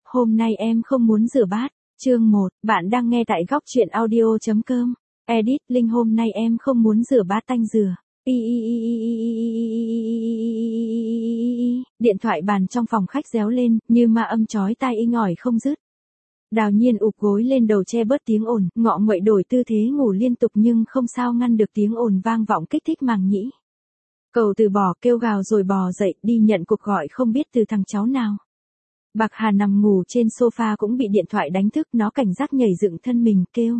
hôm nay em không muốn rửa bát. Chương 1, bạn đang nghe tại góc truyện audio.com. Edit, Linh hôm nay em không muốn rửa bát tanh dừa. Điện thoại bàn trong phòng khách réo lên, như ma âm chói tai inh ỏi không dứt. Đào Nhiên ụp gối lên đầu che bớt tiếng ồn, ngọ nguậy đổi tư thế ngủ liên tục nhưng không sao ngăn được tiếng ồn vang vọng kích thích màng nhĩ. Cậu từ bỏ kêu gào rồi bò dậy đi nhận cuộc gọi không biết từ thằng cháu nào. Bạc Hà nằm ngủ trên sofa cũng bị điện thoại đánh thức, nó cảnh giác nhảy dựng thân mình kêu.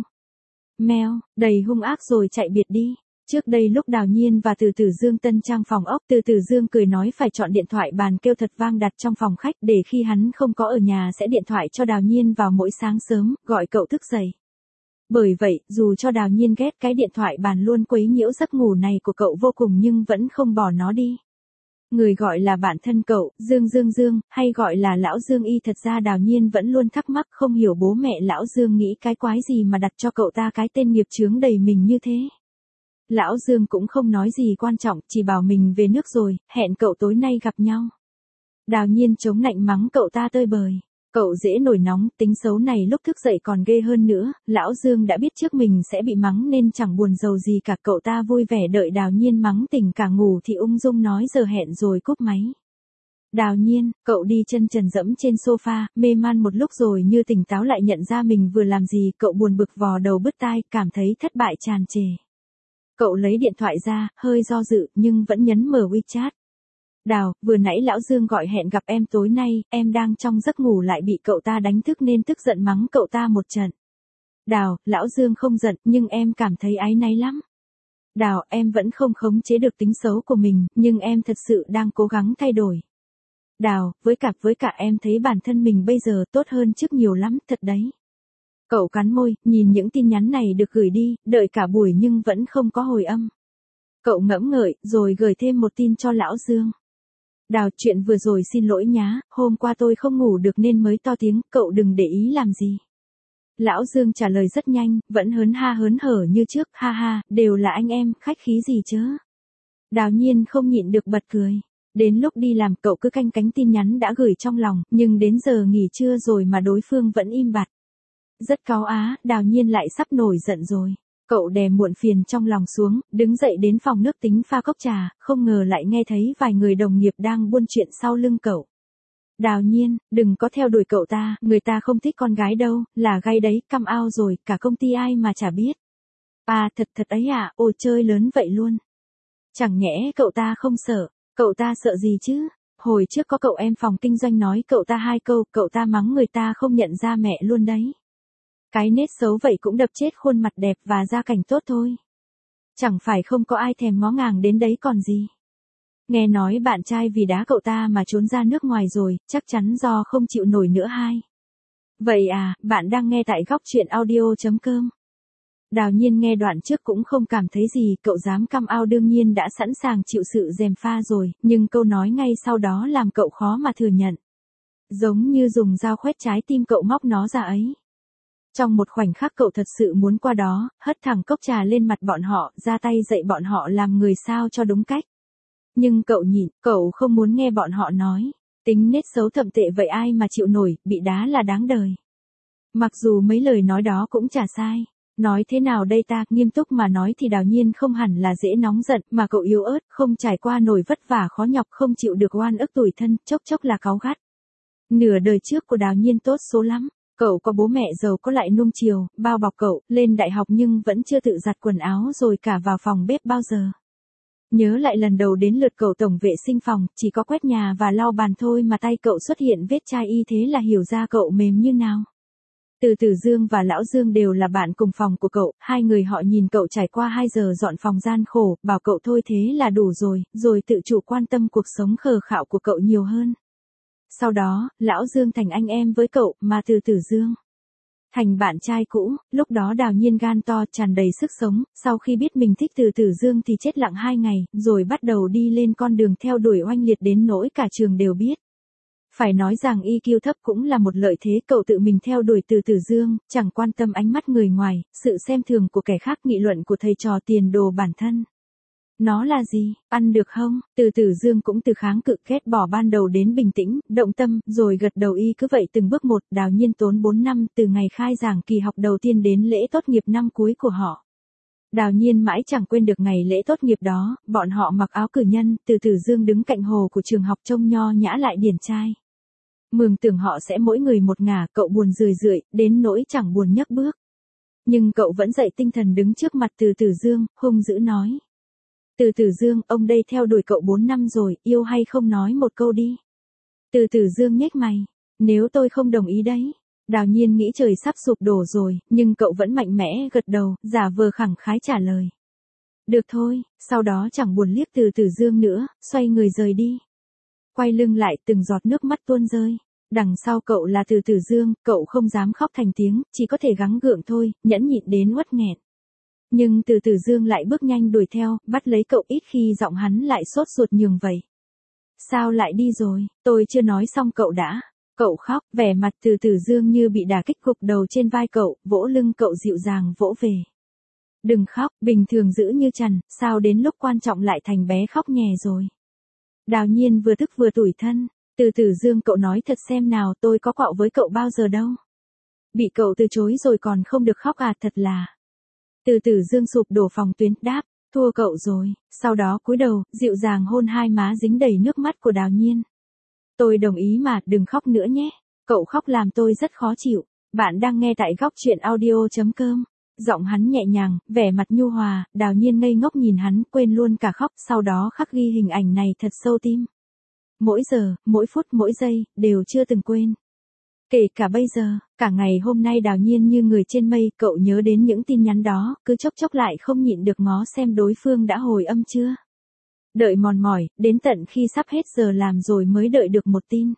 Meo, đầy hung ác rồi chạy biệt đi. Trước đây lúc Đào Nhiên và Từ Tử Dương tân trang phòng ốc, Từ Tử Dương cười nói phải chọn điện thoại bàn kêu thật vang đặt trong phòng khách để khi hắn không có ở nhà sẽ điện thoại cho Đào Nhiên vào mỗi sáng sớm, gọi cậu thức dậy. Bởi vậy, dù cho Đào Nhiên ghét cái điện thoại bàn luôn quấy nhiễu giấc ngủ này của cậu vô cùng nhưng vẫn không bỏ nó đi. Người gọi là bạn thân cậu, Dương, hay gọi là Lão Dương y, thật ra Đào Nhiên vẫn luôn thắc mắc không hiểu bố mẹ Lão Dương nghĩ cái quái gì mà đặt cho cậu ta cái tên nghiệp chướng đầy mình như thế. Lão Dương cũng không nói gì quan trọng, chỉ bảo mình về nước rồi, hẹn cậu tối nay gặp nhau. Đào Nhiên chống nạnh mắng cậu ta tơi bời. Cậu dễ nổi nóng, tính xấu này lúc thức dậy còn ghê hơn nữa, Lão Dương đã biết trước mình sẽ bị mắng nên chẳng buồn rầu gì cả, cậu ta vui vẻ đợi Đào Nhiên mắng tỉnh cả ngủ thì ung dung nói giờ hẹn rồi cúp máy. Đào Nhiên, cậu đi chân trần dẫm trên sofa, mê man một lúc rồi như tỉnh táo lại nhận ra mình vừa làm gì, cậu buồn bực vò đầu bứt tai, cảm thấy thất bại tràn trề. Cậu lấy điện thoại ra, hơi do dự nhưng vẫn nhấn mở WeChat. Đào, vừa nãy Lão Dương gọi hẹn gặp em tối nay, em đang trong giấc ngủ lại bị cậu ta đánh thức nên tức giận mắng cậu ta một trận. Đào, Lão Dương không giận nhưng em cảm thấy áy náy lắm. Đào, em vẫn không khống chế được tính xấu của mình, nhưng em thật sự đang cố gắng thay đổi. Đào, với cả em thấy bản thân mình bây giờ tốt hơn trước nhiều lắm, thật đấy. Cậu cắn môi, nhìn những tin nhắn này được gửi đi, đợi cả buổi nhưng vẫn không có hồi âm. Cậu ngẫm ngợi, rồi gửi thêm một tin cho Lão Dương. Đào, chuyện vừa rồi xin lỗi nhá, hôm qua tôi không ngủ được nên mới to tiếng, cậu đừng để ý làm gì. Lão Dương trả lời rất nhanh, vẫn hớn hở như trước, ha ha, đều là anh em, khách khí gì chứ. Đào Nhiên không nhịn được bật cười. Đến lúc đi làm cậu cứ canh cánh tin nhắn đã gửi trong lòng, nhưng đến giờ nghỉ trưa rồi mà đối phương vẫn im bặt. Rất cáu á, Đào Nhiên lại sắp nổi giận rồi. Cậu đè muộn phiền trong lòng xuống, đứng dậy đến phòng nước tính pha cốc trà, không ngờ lại nghe thấy vài người đồng nghiệp đang buôn chuyện sau lưng cậu. Đào Nhiên, đừng có theo đuổi cậu ta, người ta không thích con gái đâu, là gay đấy, căm ao rồi, cả công ty ai mà chả biết. À thật ấy à, ồ chơi lớn vậy luôn. Chẳng nhẽ cậu ta không sợ, cậu ta sợ gì chứ? Hồi trước có cậu em phòng kinh doanh nói cậu ta 2 câu, cậu ta mắng người ta không nhận ra mẹ luôn đấy. Cái nết xấu vậy cũng đập chết khuôn mặt đẹp và gia cảnh tốt thôi. Chẳng phải không có ai thèm ngó ngàng đến đấy còn gì. Nghe nói bạn trai vì đá cậu ta mà trốn ra nước ngoài rồi, chắc chắn do không chịu nổi nữa hay. Vậy à, bạn đang nghe tại góc truyện audio.com. Đào Nhiên nghe đoạn trước cũng không cảm thấy gì, cậu dám căm ao đương nhiên đã sẵn sàng chịu sự gièm pha rồi, nhưng câu nói ngay sau đó làm cậu khó mà thừa nhận. Giống như dùng dao khoét trái tim cậu móc nó ra ấy. Trong một khoảnh khắc cậu thật sự muốn qua đó, hất thẳng cốc trà lên mặt bọn họ, ra tay dạy bọn họ làm người sao cho đúng cách. Nhưng cậu nhịn, cậu không muốn nghe bọn họ nói. Tính nết xấu thậm tệ vậy ai mà chịu nổi, bị đá là đáng đời. Mặc dù mấy lời nói đó cũng chả sai. Nói thế nào đây ta, nghiêm túc mà nói thì Đào Nhiên không hẳn là dễ nóng giận, mà cậu yếu ớt, không trải qua nổi vất vả khó nhọc, không chịu được oan ức tủi thân, chốc chốc là cáu gắt. Nửa đời trước của Đào Nhiên tốt số lắm. Cậu có bố mẹ giàu có lại nuông chiều, bao bọc cậu, lên đại học nhưng vẫn chưa tự giặt quần áo rồi cả vào phòng bếp bao giờ. Nhớ lại lần đầu đến lượt cậu tổng vệ sinh phòng, chỉ có quét nhà và lau bàn thôi mà tay cậu xuất hiện vết chai y, thế là hiểu ra cậu mềm như nào. Từ Tử Dương và Lão Dương đều là bạn cùng phòng của cậu, hai người họ nhìn cậu trải qua 2 giờ dọn phòng gian khổ, bảo cậu thôi thế là đủ rồi tự chủ quan tâm cuộc sống khờ khạo của cậu nhiều hơn. Sau đó, Lão Dương thành anh em với cậu, mà Từ Tử Dương thành bạn trai cũ. Lúc đó Đào Nhiên gan to tràn đầy sức sống, sau khi biết mình thích Từ Tử Dương thì chết lặng 2 ngày, rồi bắt đầu đi lên con đường theo đuổi oanh liệt đến nỗi cả trường đều biết. Phải nói rằng EQ thấp cũng là một lợi thế, cậu tự mình theo đuổi Từ Tử Dương, chẳng quan tâm ánh mắt người ngoài, sự xem thường của kẻ khác, nghị luận của thầy trò, tiền đồ bản thân. Nó là gì, ăn được không? Từ Tử Dương cũng từ kháng cự ghét bỏ ban đầu đến bình tĩnh, động tâm, rồi gật đầu y cứ vậy từng bước một. Đào Nhiên tốn 4 năm từ ngày khai giảng kỳ học đầu tiên đến lễ tốt nghiệp năm cuối của họ. Đào Nhiên mãi chẳng quên được ngày lễ tốt nghiệp đó, bọn họ mặc áo cử nhân, Từ Tử Dương đứng cạnh hồ của trường học trông nho nhã lại điển trai. Mường tưởng họ sẽ mỗi người một ngả, cậu buồn rười rượi, đến nỗi chẳng buồn nhấc bước. Nhưng cậu vẫn dậy tinh thần đứng trước mặt Từ Tử Dương, hung dữ nói. Từ Tử Dương, ông đây theo đuổi cậu 4 năm rồi, yêu hay không nói một câu đi. Từ Tử Dương nhếch mày. Nếu tôi không đồng ý đấy. Đào Nhiên nghĩ trời sắp sụp đổ rồi, nhưng cậu vẫn mạnh mẽ gật đầu, giả vờ khẳng khái trả lời. Được thôi, sau đó chẳng buồn liếc Từ Tử Dương nữa, xoay người rời đi. Quay lưng lại từng giọt nước mắt tuôn rơi. Đằng sau cậu là Từ Tử Dương, cậu không dám khóc thành tiếng, chỉ có thể gắng gượng thôi, nhẫn nhịn đến uất nghẹn. Nhưng Từ Tử Dương lại bước nhanh đuổi theo, bắt lấy cậu ít khi giọng hắn lại sốt ruột nhường vậy. Sao lại đi rồi, tôi chưa nói xong cậu đã. Cậu khóc, vẻ mặt Từ Tử Dương như bị đả kích, gục đầu trên vai cậu, vỗ lưng cậu dịu dàng vỗ về. Đừng khóc, bình thường giữ như chằn, sao đến lúc quan trọng lại thành bé khóc nhè rồi. Đào Nhiên vừa tức vừa tủi thân. Từ Tử Dương, cậu nói thật xem nào, tôi có quạo với cậu bao giờ đâu. Bị cậu từ chối rồi còn không được khóc à, thật là. Từ Tử Dương sụp đổ phòng tuyến, đáp, thua cậu rồi, sau đó cúi đầu, dịu dàng hôn hai má dính đầy nước mắt của Đào Nhiên. Tôi đồng ý mà, đừng khóc nữa nhé, cậu khóc làm tôi rất khó chịu. Bạn đang nghe tại Góc Truyện Audio.com. Giọng hắn nhẹ nhàng, vẻ mặt nhu hòa, Đào Nhiên ngây ngốc nhìn hắn, quên luôn cả khóc, sau đó khắc ghi hình ảnh này thật sâu tim. Mỗi giờ, mỗi phút, mỗi giây, đều chưa từng quên. Kể cả bây giờ, cả ngày hôm nay Đào Nhiên như người trên mây, cậu nhớ đến những tin nhắn đó, cứ chốc chốc lại không nhịn được ngó xem đối phương đã hồi âm chưa. Đợi mòn mỏi, đến tận khi sắp hết giờ làm rồi mới đợi được một tin.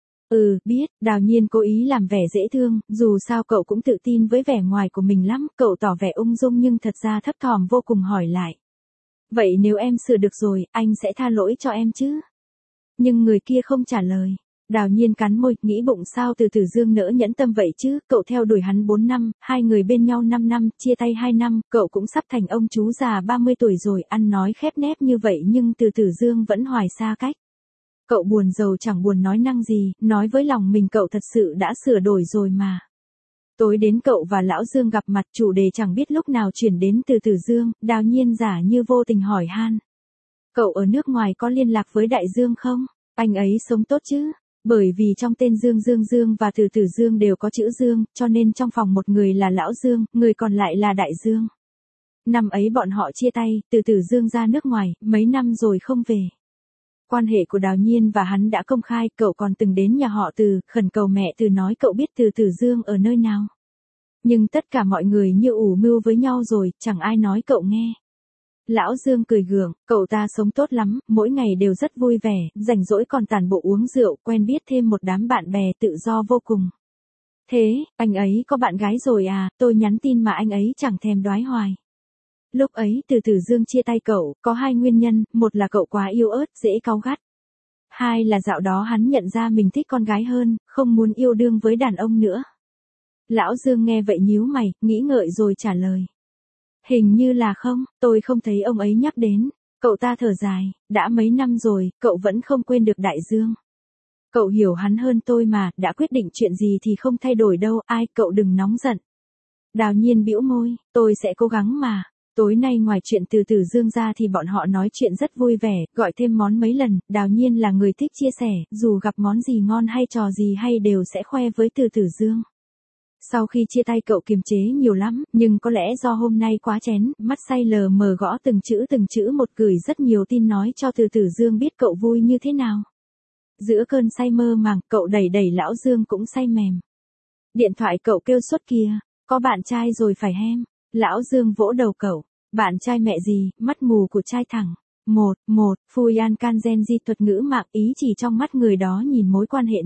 Biết, Đào Nhiên cố ý làm vẻ dễ thương, dù sao cậu cũng tự tin với vẻ ngoài của mình lắm, cậu tỏ vẻ ung dung nhưng thật ra thấp thỏm vô cùng hỏi lại. Vậy nếu em sửa được rồi, anh sẽ tha lỗi cho em chứ? Nhưng người kia không trả lời. Đào Nhiên cắn môi, nghĩ bụng sao Từ Tử Dương nỡ nhẫn tâm vậy chứ, cậu theo đuổi hắn 4 năm, hai người bên nhau 5 năm, chia tay 2 năm, cậu cũng sắp thành ông chú già 30 tuổi rồi, ăn nói khép nép như vậy nhưng Từ Tử Dương vẫn hoài xa cách. Cậu buồn rầu chẳng buồn nói năng gì, nói với lòng mình cậu thật sự đã sửa đổi rồi mà. Tối đến cậu và Lão Dương gặp mặt, chủ đề chẳng biết lúc nào chuyển đến Từ Tử Dương, Đào Nhiên giả như vô tình hỏi han. Cậu ở nước ngoài có liên lạc với Đại Dương không? Anh ấy sống tốt chứ? Bởi vì trong tên Dương và Từ Tử Dương đều có chữ Dương, cho nên trong phòng một người là Lão Dương, người còn lại là Đại Dương. Năm ấy bọn họ chia tay, Từ Tử Dương ra nước ngoài, mấy năm rồi không về. Quan hệ của Đào Nhiên và hắn đã công khai, cậu còn từng đến nhà họ Từ, khẩn cầu mẹ Từ nói cậu biết Từ Tử Dương ở nơi nào. Nhưng tất cả mọi người như ủ mưu với nhau rồi, chẳng ai nói cậu nghe. Lão Dương cười gượng, cậu ta sống tốt lắm, mỗi ngày đều rất vui vẻ, rảnh rỗi còn tản bộ uống rượu, quen biết thêm một đám bạn bè tự do vô cùng. Thế, anh ấy có bạn gái rồi à, tôi nhắn tin mà anh ấy chẳng thèm đoái hoài. Lúc ấy Từ Tử Dương chia tay cậu, có hai nguyên nhân, một là cậu quá yếu ớt, dễ cáu gắt. Hai là dạo đó hắn nhận ra mình thích con gái hơn, không muốn yêu đương với đàn ông nữa. Lão Dương nghe vậy nhíu mày, nghĩ ngợi rồi trả lời. Hình như là không, tôi không thấy ông ấy nhắc đến. Cậu ta thở dài, đã mấy năm rồi, cậu vẫn không quên được Đại Dương. Cậu hiểu hắn hơn tôi mà, đã quyết định chuyện gì thì không thay đổi đâu, ai, cậu đừng nóng giận. Đào Nhiên bĩu môi, tôi sẽ cố gắng mà. Tối nay ngoài chuyện Từ Tử Dương ra thì bọn họ nói chuyện rất vui vẻ, gọi thêm món mấy lần, Đào Nhiên là người thích chia sẻ, dù gặp món gì ngon hay trò gì hay đều sẽ khoe với Từ Tử Dương. Sau khi chia tay cậu kiềm chế nhiều lắm, nhưng có lẽ do hôm nay quá chén, mắt say lờ mờ gõ từng chữ một, gửi rất nhiều tin nói cho Từ Tử Dương biết cậu vui như thế nào. Giữa cơn say mơ màng, cậu đẩy Lão Dương cũng say mềm. Điện thoại cậu kêu suốt kìa, có bạn trai rồi phải hem. Lão Dương vỗ đầu cậu, bạn trai mẹ gì, mắt mù của trai thẳng. Phui An Kangen di thuật ngữ mạng, ý chỉ trong mắt người đó nhìn mối quan hệ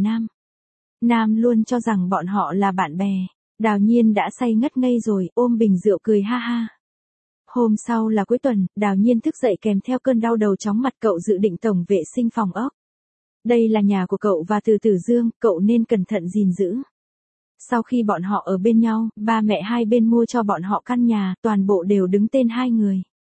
Nam luôn cho rằng bọn họ là bạn bè. Đào Nhiên đã say ngất ngây rồi, ôm bình rượu cười ha ha. Hôm sau là cuối tuần, Đào Nhiên thức dậy kèm theo cơn đau đầu chóng mặt, cậu dự định tổng vệ sinh phòng ốc. Đây là nhà của cậu và Từ Tử Dương, cậu nên cẩn thận gìn giữ. Sau khi bọn họ ở bên nhau, ba mẹ hai bên mua cho bọn họ căn nhà, toàn bộ đều đứng tên hai người.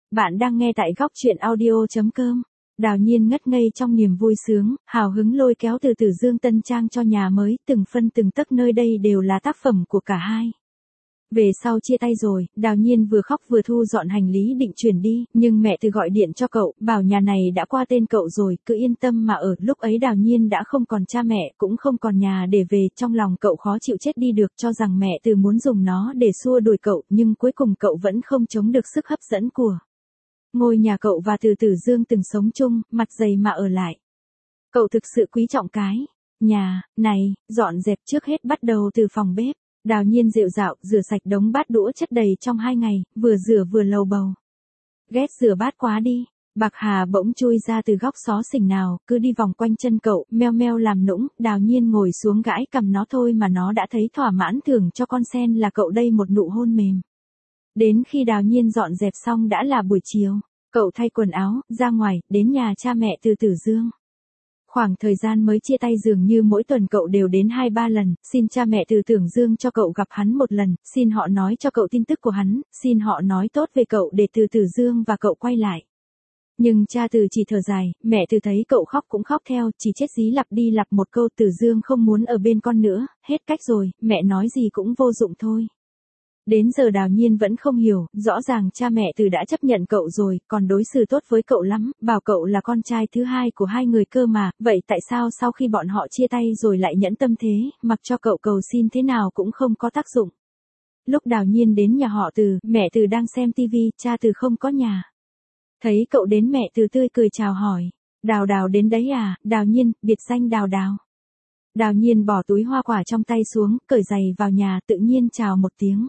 Bạn đang nghe tại góc chuyện audio.com. Đào Nhiên ngất ngây trong niềm vui sướng, hào hứng lôi kéo từ Tử Dương tân trang cho nhà mới, từng phân từng tấc nơi đây đều là tác phẩm của cả hai. Về sau chia tay rồi, Đào Nhiên vừa khóc vừa thu dọn hành lý định chuyển đi, nhưng mẹ Từ gọi điện cho cậu, bảo nhà này đã qua tên cậu rồi, cứ yên tâm mà ở. Lúc ấy Đào Nhiên đã không còn cha mẹ, cũng không còn nhà để về, trong lòng cậu khó chịu chết đi được, cho rằng mẹ Từ muốn dùng nó để xua đuổi cậu, nhưng cuối cùng cậu vẫn không chống được sức hấp dẫn của ngôi nhà cậu và Từ Tử Dương từng sống chung, mặt dày mà ở lại. Cậu thực sự quý trọng cái nhà này, dọn dẹp trước hết bắt đầu từ phòng bếp. Đào Nhiên rệu rạo, rửa sạch đống bát đũa chất đầy trong 2 ngày, vừa rửa vừa lầu bầu. Ghét rửa bát quá đi. Bạc Hà bỗng chui ra từ góc xó xỉnh nào, cứ đi vòng quanh chân cậu, meo meo làm nũng. Đào Nhiên ngồi xuống gãi cầm nó thôi mà nó đã thấy thỏa mãn, thưởng cho con sen là cậu đây một nụ hôn mềm. Đến khi Đào Nhiên dọn dẹp xong đã là buổi chiều, cậu thay quần áo, ra ngoài, đến nhà cha mẹ Từ Tử Dương. Khoảng thời gian mới chia tay dường như mỗi tuần cậu đều đến 2-3 lần, xin cha mẹ Từ Tử Dương cho cậu gặp hắn một lần, xin họ nói cho cậu tin tức của hắn, xin họ nói tốt về cậu để Từ Tử Dương và cậu quay lại. Nhưng cha Từ chỉ thở dài, mẹ Từ thấy cậu khóc cũng khóc theo, chỉ chết dí lặp đi lặp một câu Tử Dương không muốn ở bên con nữa, hết cách rồi, mẹ nói gì cũng vô dụng thôi. Đến giờ Đào Nhiên vẫn không hiểu, rõ ràng cha mẹ Từ đã chấp nhận cậu rồi, còn đối xử tốt với cậu lắm, bảo cậu là con trai thứ hai của hai người cơ mà, vậy tại sao sau khi bọn họ chia tay rồi lại nhẫn tâm thế, mặc cho cậu cầu xin thế nào cũng không có tác dụng. Lúc Đào Nhiên đến nhà họ Từ, mẹ Từ đang xem tivi, cha Từ không có nhà. Thấy cậu đến mẹ Từ tươi cười chào hỏi, Đào Đào đến đấy à, Đào Nhiên, biệt danh Đào Đào. Đào Nhiên bỏ túi hoa quả trong tay xuống, cởi giày vào nhà, tự nhiên chào một tiếng.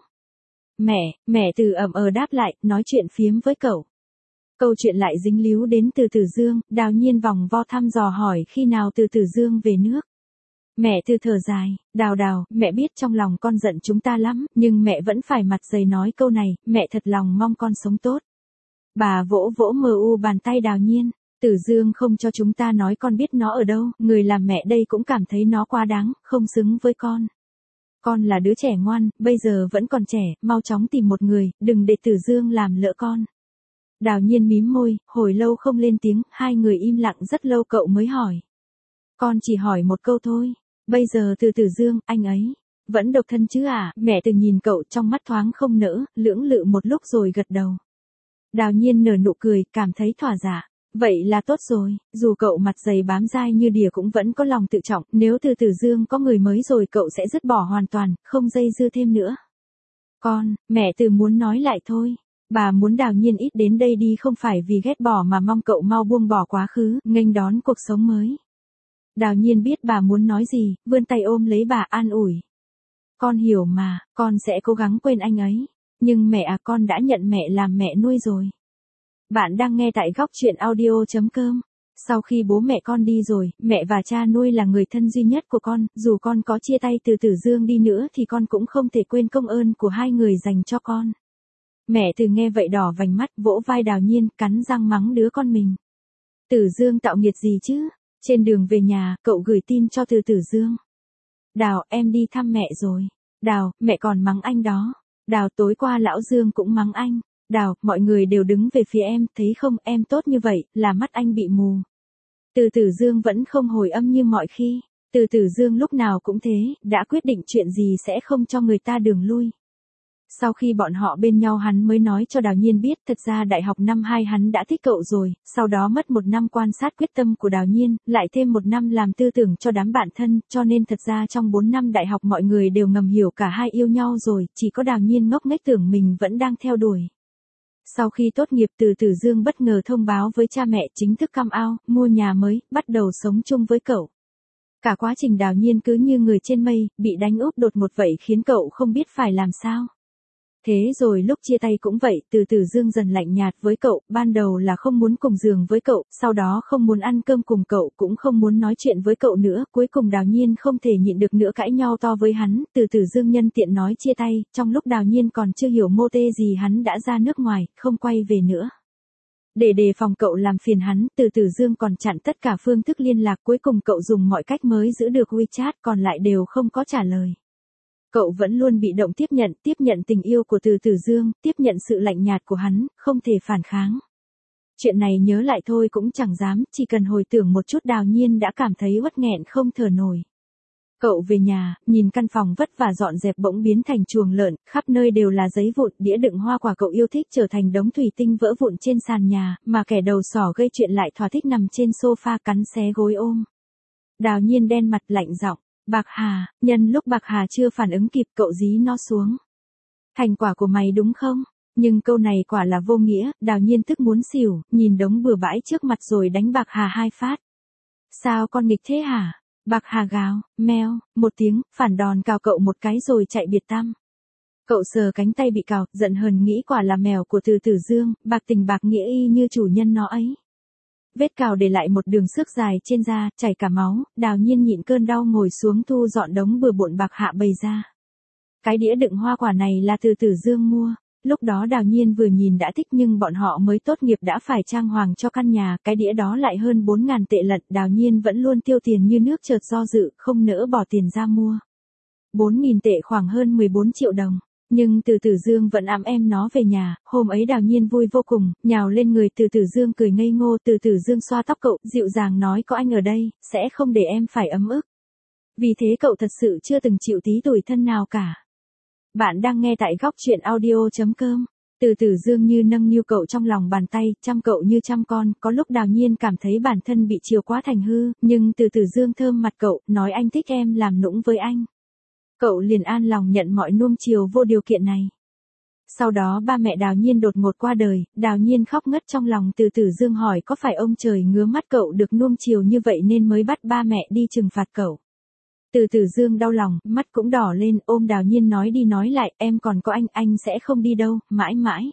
Mẹ Từ ậm đáp lại, nói chuyện phiếm với cậu. Câu chuyện lại dính líu đến Từ Tử Dương, Đào Nhiên vòng vo thăm dò hỏi khi nào Từ Tử Dương về nước. Mẹ Từ thở dài, Đào, mẹ biết trong lòng con giận chúng ta lắm, nhưng mẹ vẫn phải mặt dày nói câu này, mẹ thật lòng mong con sống tốt. Bà vỗ vỗ bàn tay Đào Nhiên, Tử Dương không cho chúng ta nói con biết nó ở đâu, người làm mẹ đây cũng cảm thấy nó quá đáng, không xứng với con. Con là đứa trẻ ngoan, bây giờ vẫn còn trẻ, mau chóng tìm một người, đừng để Tử Dương làm lỡ con. Đào Nhiên mím môi, hồi lâu không lên tiếng, hai người im lặng rất lâu cậu mới hỏi. Con chỉ hỏi một câu thôi, bây giờ Từ Tử Dương, anh ấy, vẫn độc thân chứ à? Mẹ Từ nhìn cậu trong mắt thoáng không nỡ, lưỡng lự một lúc rồi gật đầu. Đào Nhiên nở nụ cười, cảm thấy thỏa dạ. Vậy là tốt rồi, dù cậu mặt dày bám dai như đỉa cũng vẫn có lòng tự trọng, nếu Từ Tử Dương có người mới rồi cậu sẽ dứt bỏ hoàn toàn, không dây dưa thêm nữa. Mẹ Từ muốn nói lại thôi. Bà muốn Đào Nhiên ít đến đây đi không phải vì ghét bỏ mà mong cậu mau buông bỏ quá khứ, nghênh đón cuộc sống mới. Đào Nhiên biết bà muốn nói gì, vươn tay ôm lấy bà an ủi. Con hiểu mà, con sẽ cố gắng quên anh ấy. Nhưng mẹ à, con đã nhận mẹ làm mẹ nuôi rồi. Bạn đang nghe tại góc chuyện audio.com. Sau khi bố mẹ con đi rồi, mẹ và cha nuôi là người thân duy nhất của con, dù con có chia tay Từ Tử Dương đi nữa thì con cũng không thể quên công ơn của hai người dành cho con. Mẹ Từ nghe vậy đỏ vành mắt, vỗ vai Đào Nhiên, cắn răng mắng đứa con mình. Tử Dương tạo nghiệt gì chứ? Trên đường về nhà, cậu gửi tin cho Từ Tử Dương. Đào, em đi thăm mẹ rồi. Đào, mẹ còn mắng anh đó. Đào, tối qua lão Dương cũng mắng anh. Đào, mọi người đều đứng về phía em, thấy không, em tốt như vậy, là mắt anh bị mù. Từ Tử Dương vẫn không hồi âm như mọi khi. Từ Tử Dương lúc nào cũng thế, đã quyết định chuyện gì sẽ không cho người ta đường lui. Sau khi bọn họ bên nhau hắn mới nói cho Đào Nhiên biết thật ra đại học năm 2 hắn đã thích cậu rồi, sau đó mất 1 năm quan sát quyết tâm của Đào Nhiên, lại thêm 1 năm làm tư tưởng cho đám bạn thân, cho nên thật ra trong 4 năm đại học mọi người đều ngầm hiểu cả hai yêu nhau rồi, chỉ có Đào Nhiên ngốc nghếch tưởng mình vẫn đang theo đuổi. Sau khi tốt nghiệp Từ Tử Dương bất ngờ thông báo với cha mẹ chính thức come out, mua nhà mới, bắt đầu sống chung với cậu. Cả quá trình Đào Nhiên cứ như người trên mây, bị đánh úp đột ngột vậy khiến cậu không biết phải làm sao. Thế rồi lúc chia tay cũng vậy, Từ Tử Dương dần lạnh nhạt với cậu, ban đầu là không muốn cùng giường với cậu, sau đó không muốn ăn cơm cùng cậu, cũng không muốn nói chuyện với cậu nữa, cuối cùng Đào Nhiên không thể nhịn được nữa cãi nhau to với hắn, Từ Tử Dương nhân tiện nói chia tay, trong lúc Đào Nhiên còn chưa hiểu mô tê gì hắn đã ra nước ngoài, không quay về nữa. Để đề phòng cậu làm phiền hắn, Từ Tử Dương còn chặn tất cả phương thức liên lạc, cuối cùng cậu dùng mọi cách mới giữ được WeChat, còn lại đều không có trả lời. Cậu vẫn luôn bị động tiếp nhận tình yêu của Từ Tử Dương, tiếp nhận sự lạnh nhạt của hắn, không thể phản kháng. Chuyện này nhớ lại thôi cũng chẳng dám, chỉ cần hồi tưởng một chút Đào Nhiên đã cảm thấy uất nghẹn không thở nổi. Cậu về nhà, nhìn căn phòng vất vả dọn dẹp bỗng biến thành chuồng lợn, khắp nơi đều là giấy vụn, đĩa đựng hoa quả cậu yêu thích trở thành đống thủy tinh vỡ vụn trên sàn nhà, mà kẻ đầu sỏ gây chuyện lại thỏa thích nằm trên sofa cắn xé gối ôm. Đào Nhiên đen mặt lạnh giọng, Bạc Hà, nhân lúc Bạc Hà chưa phản ứng kịp cậu dí nó xuống. Thành quả của mày đúng không? Nhưng câu này quả là vô nghĩa, Đào Nhiên tức muốn xỉu, nhìn đống bừa bãi trước mặt rồi đánh Bạc Hà 2 phát. Sao con nghịch thế hả? Bạc Hà gào, meo, một tiếng, phản đòn cào cậu một cái rồi chạy biệt tăm. Cậu sờ cánh tay bị cào, giận hờn nghĩ quả là mèo của Từ Tử Dương, bạc tình bạc nghĩa y như chủ nhân nó ấy. Vết cào để lại một đường xước dài trên da, chảy cả máu, Đào Nhiên nhịn cơn đau ngồi xuống thu dọn đống bừa bộn Bạc Hà bày ra. Cái đĩa đựng hoa quả này là Từ Tử Dương mua. Lúc đó Đào Nhiên vừa nhìn đã thích nhưng bọn họ mới tốt nghiệp đã phải trang hoàng cho căn nhà, cái đĩa đó lại hơn 4.000 tệ lận, Đào Nhiên vẫn luôn tiêu tiền như nước chợt do dự, không nỡ bỏ tiền ra mua. 4.000 tệ khoảng hơn 14 triệu đồng. Nhưng Từ Tử Dương vẫn ẵm em nó về nhà, hôm ấy Đào Nhiên vui vô cùng, nhào lên người Từ Tử Dương cười ngây ngô, Từ Tử Dương xoa tóc cậu, dịu dàng nói có anh ở đây, sẽ không để em phải ấm ức. Vì thế cậu thật sự chưa từng chịu tí tủi thân nào cả. Bạn đang nghe tại góc truyện audio.com. Từ Tử Dương như nâng niu cậu trong lòng bàn tay, chăm cậu như chăm con, có lúc Đào Nhiên cảm thấy bản thân bị chiều quá thành hư, nhưng Từ Tử Dương thơm mặt cậu, nói anh thích em làm nũng với anh. Cậu liền an lòng nhận mọi nuông chiều vô điều kiện này. Sau đó ba mẹ Đào Nhiên đột ngột qua đời, Đào Nhiên khóc ngất trong lòng, Từ Tử Dương hỏi có phải ông trời ngứa mắt cậu được nuông chiều như vậy nên mới bắt ba mẹ đi trừng phạt cậu. Từ Tử Dương đau lòng, mắt cũng đỏ lên, ôm Đào Nhiên nói đi nói lại, em còn có anh sẽ không đi đâu, mãi mãi.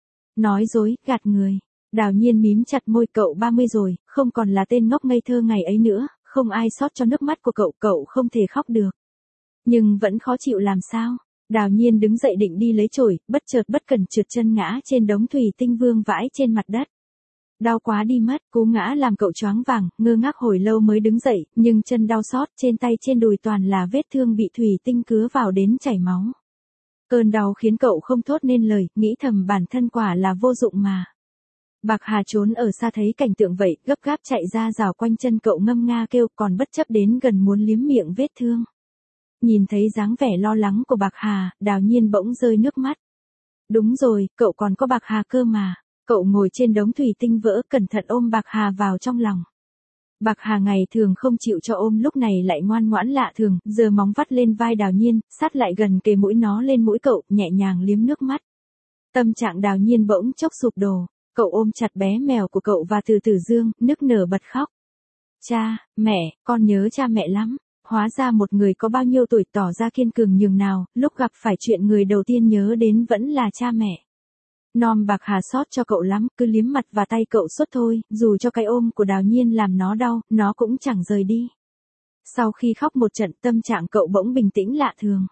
Nói dối, gạt người. Đào Nhiên mím chặt môi, cậu 30 rồi, không còn là tên ngốc ngây thơ ngày ấy nữa, không ai sót cho nước mắt của cậu không thể khóc được. Nhưng vẫn khó chịu làm sao? Đào Nhiên đứng dậy định đi lấy chổi, bất chợt bất cẩn trượt chân ngã trên đống thủy tinh vương vãi trên mặt đất. Đau quá đi mất, cú ngã làm cậu choáng váng, ngơ ngác hồi lâu mới đứng dậy, nhưng chân đau xót, trên tay trên đùi toàn là vết thương bị thủy tinh cứa vào đến chảy máu. Cơn đau khiến cậu không thốt nên lời, nghĩ thầm bản thân quả là vô dụng mà. Bạc Hà trốn ở xa thấy cảnh tượng vậy, gấp gáp chạy ra rào quanh chân cậu ngâm nga kêu, còn bất chấp đến gần muốn liếm miệng vết thương. Nhìn thấy dáng vẻ lo lắng của Bạc Hà, Đào Nhiên bỗng rơi nước mắt. Đúng rồi, cậu còn có Bạc Hà cơ mà. Cậu ngồi trên đống thủy tinh vỡ, cẩn thận ôm Bạc Hà vào trong lòng. Bạc Hà ngày thường không chịu cho ôm, lúc này lại ngoan ngoãn lạ thường, giơ móng vắt lên vai Đào Nhiên, sát lại gần kề mũi nó lên mũi cậu, nhẹ nhàng liếm nước mắt. Tâm trạng Đào Nhiên bỗng chốc sụp đổ, cậu ôm chặt bé mèo của cậu và Từ Tử Dương, nức nở bật khóc. Cha, mẹ, con nhớ cha mẹ lắm. Hóa ra một người có bao nhiêu tuổi tỏ ra kiên cường nhường nào, lúc gặp phải chuyện người đầu tiên nhớ đến vẫn là cha mẹ. Nom Bạc Hà xót cho cậu lắm, cứ liếm mặt và tay cậu suốt thôi, dù cho cái ôm của Đào Nhiên làm nó đau, nó cũng chẳng rời đi. Sau khi khóc một trận, tâm trạng cậu bỗng bình tĩnh lạ thường.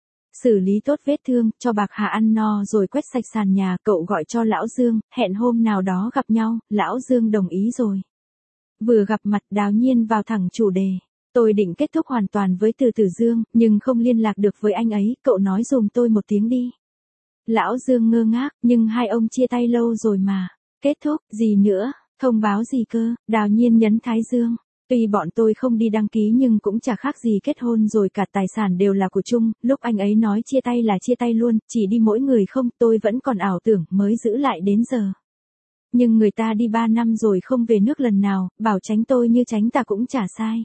Xử lý tốt vết thương, cho Bạc Hà ăn no rồi quét sạch sàn nhà, cậu gọi cho Lão Dương, hẹn hôm nào đó gặp nhau, Lão Dương đồng ý rồi. Vừa gặp mặt Đào Nhiên vào thẳng chủ đề. Tôi định kết thúc hoàn toàn với Từ Tử Dương, nhưng không liên lạc được với anh ấy, cậu nói dùm tôi một tiếng đi. Lão Dương ngơ ngác, nhưng hai ông chia tay lâu rồi mà. Kết thúc, gì nữa, thông báo gì cơ, Đào Nhiên nhấn thái dương. Tuy bọn tôi không đi đăng ký nhưng cũng chả khác gì kết hôn rồi, cả tài sản đều là của chung, lúc anh ấy nói chia tay là chia tay luôn, chỉ đi mỗi người không, tôi vẫn còn ảo tưởng, mới giữ lại đến giờ. Nhưng người ta đi 3 năm rồi không về nước lần nào, bảo tránh tôi như tránh tà cũng chả sai.